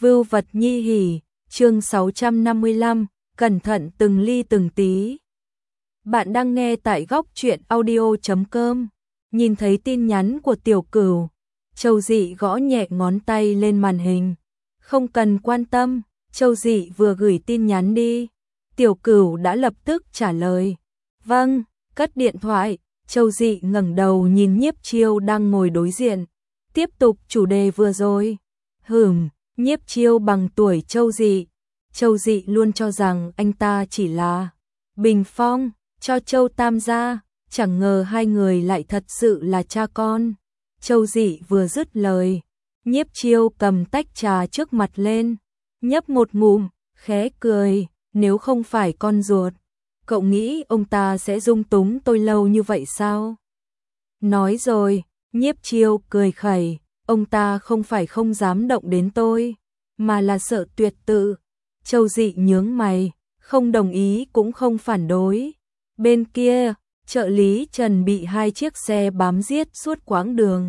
Vưu vật nhi hỉ, chương 655, cẩn thận từng ly từng tí. Bạn đang nghe tại góc truyện audio.com. Nhìn thấy tin nhắn của Tiểu Cửu, Châu Dị gõ nhẹ ngón tay lên màn hình. Không cần quan tâm, Châu Dị vừa gửi tin nhắn đi. Tiểu Cửu đã lập tức trả lời. Vâng, cất điện thoại, Châu Dị ngẩng đầu nhìn Nhiếp Chiêu đang ngồi đối diện. Tiếp tục chủ đề vừa rồi. Nhiếp Chiêu bằng tuổi Châu Dị. Châu Dị luôn cho rằng anh ta chỉ là bình phong cho Châu Tam gia, chẳng ngờ hai người lại thật sự là cha con. Châu Dị vừa dứt lời, Nhiếp Chiêu cầm tách trà trước mặt lên, nhấp một ngụm, khẽ cười, nếu không phải con ruột, cậu nghĩ ông ta sẽ dung túng tôi lâu như vậy sao? Nói rồi, Nhiếp Chiêu cười khẩy, ông ta không phải không dám động đến tôi, mà là sợ tuyệt tự. Châu Dị nhướng mày, không đồng ý cũng không phản đối. Bên kia, trợ lý Trần bị hai chiếc xe bám giết suốt quãng đường.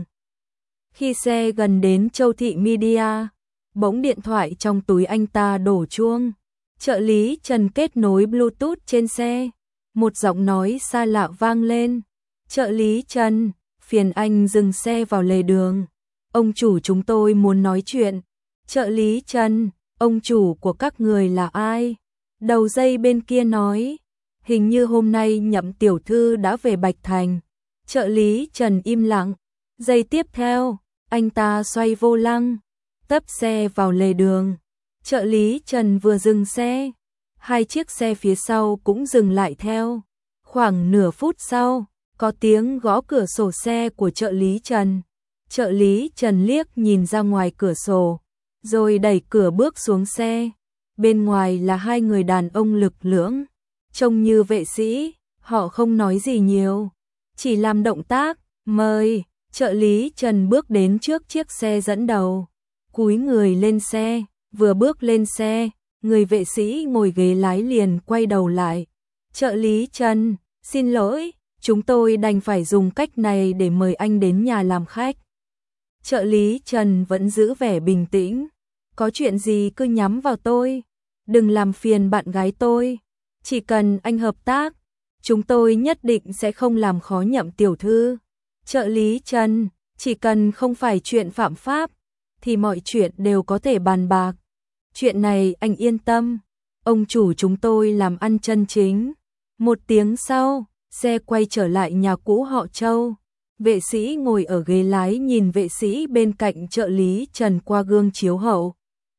Khi xe gần đến Châu Thị Media, bỗng điện thoại trong túi anh ta đổ chuông. Trợ lý Trần kết nối Bluetooth trên xe, một giọng nói xa lạ vang lên. Trợ lý Trần, phiền anh dừng xe vào lề đường. Ông chủ chúng tôi muốn nói chuyện. Trợ lý Trần, ông chủ của các người là ai? Đầu dây bên kia nói, hình như hôm nay Nhậm tiểu thư đã về Bạch Thành. Trợ lý Trần im lặng. Giây tiếp theo, anh ta xoay vô lăng, tấp xe vào lề đường. Trợ lý Trần vừa dừng xe, hai chiếc xe phía sau cũng dừng lại theo. Khoảng nửa phút sau, có tiếng gõ cửa sổ xe của trợ lý Trần. Trợ lý Trần liếc nhìn ra ngoài cửa sổ, rồi đẩy cửa bước xuống xe. Bên ngoài là hai người đàn ông lực lưỡng, trông như vệ sĩ, họ không nói gì nhiều, chỉ làm động tác, mời. Trợ lý Trần bước đến trước chiếc xe dẫn đầu, cúi người lên xe, vừa bước lên xe, người vệ sĩ ngồi ghế lái liền quay đầu lại. Trợ lý Trần, xin lỗi, chúng tôi đành phải dùng cách này để mời anh đến nhà làm khách. Trợ lý Trần vẫn giữ vẻ bình tĩnh, có chuyện gì cứ nhắm vào tôi, đừng làm phiền bạn gái tôi, chỉ cần anh hợp tác, chúng tôi nhất định sẽ không làm khó Nhậm tiểu thư. Trợ lý Trần, chỉ cần không phải chuyện phạm pháp, thì mọi chuyện đều có thể bàn bạc. Chuyện này anh yên tâm, ông chủ chúng tôi làm ăn chân chính. Một tiếng sau, xe quay trở lại nhà cũ họ Châu. Vệ sĩ ngồi ở ghế lái nhìn vệ sĩ bên cạnh trợ lý Trần qua gương chiếu hậu.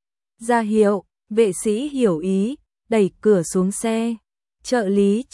Ra hiệu, vệ sĩ hiểu ý, đẩy cửa xuống xe. Trợ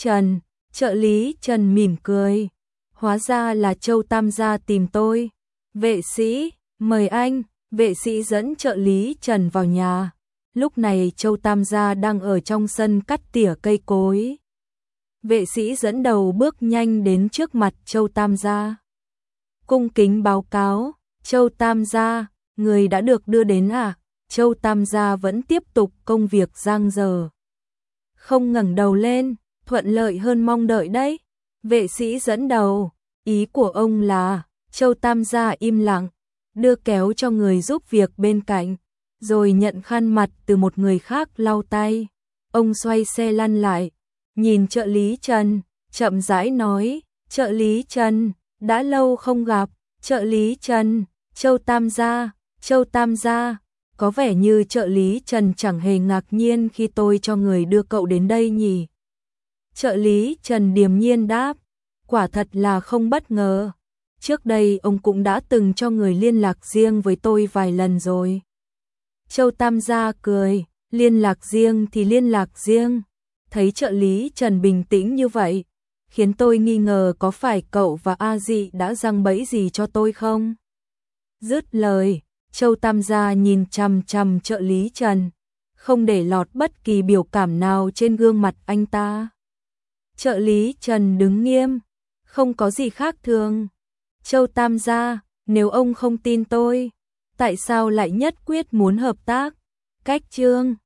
lý Trần mỉm cười. Hóa ra là Châu Tam gia tìm tôi. Vệ sĩ, mời anh. Vệ sĩ dẫn trợ lý Trần vào nhà. Lúc này Châu Tam gia đang ở trong sân cắt tỉa cây cối. Vệ sĩ dẫn đầu bước nhanh đến trước mặt Châu Tam gia. Cung kính báo cáo, Châu Tam gia, người đã được đưa đến à? Châu Tam gia vẫn tiếp tục công việc giang dở. Không ngẩng đầu lên, thuận lợi hơn mong đợi đấy. Vệ sĩ dẫn đầu, ý của ông là, Châu Tam gia im lặng, đưa kéo cho người giúp việc bên cạnh, rồi nhận khăn mặt từ một người khác lau tay. Ông xoay xe lăn lại, nhìn trợ lý Trần, chậm rãi nói, trợ lý Trần, đã lâu không gặp. Trợ lý Trần, Châu Tam gia, có vẻ như trợ lý Trần chẳng hề ngạc nhiên khi tôi cho người đưa cậu đến đây nhỉ. Trợ lý Trần điềm nhiên đáp, quả thật là không bất ngờ. Trước đây ông cũng đã từng cho người liên lạc riêng với tôi vài lần rồi. Châu Tam gia cười, liên lạc riêng thì liên lạc riêng. Thấy trợ lý Trần bình tĩnh như vậy, khiến tôi nghi ngờ có phải cậu và A Dị đã giăng bẫy gì cho tôi không? Dứt lời, Châu Tam gia nhìn chằm chằm trợ lý Trần, không để lọt bất kỳ biểu cảm nào trên gương mặt anh ta. Trợ lý Trần đứng nghiêm, không có gì khác thường. Châu Tam gia, nếu ông không tin tôi, tại sao lại nhất quyết muốn hợp tác? Cách chương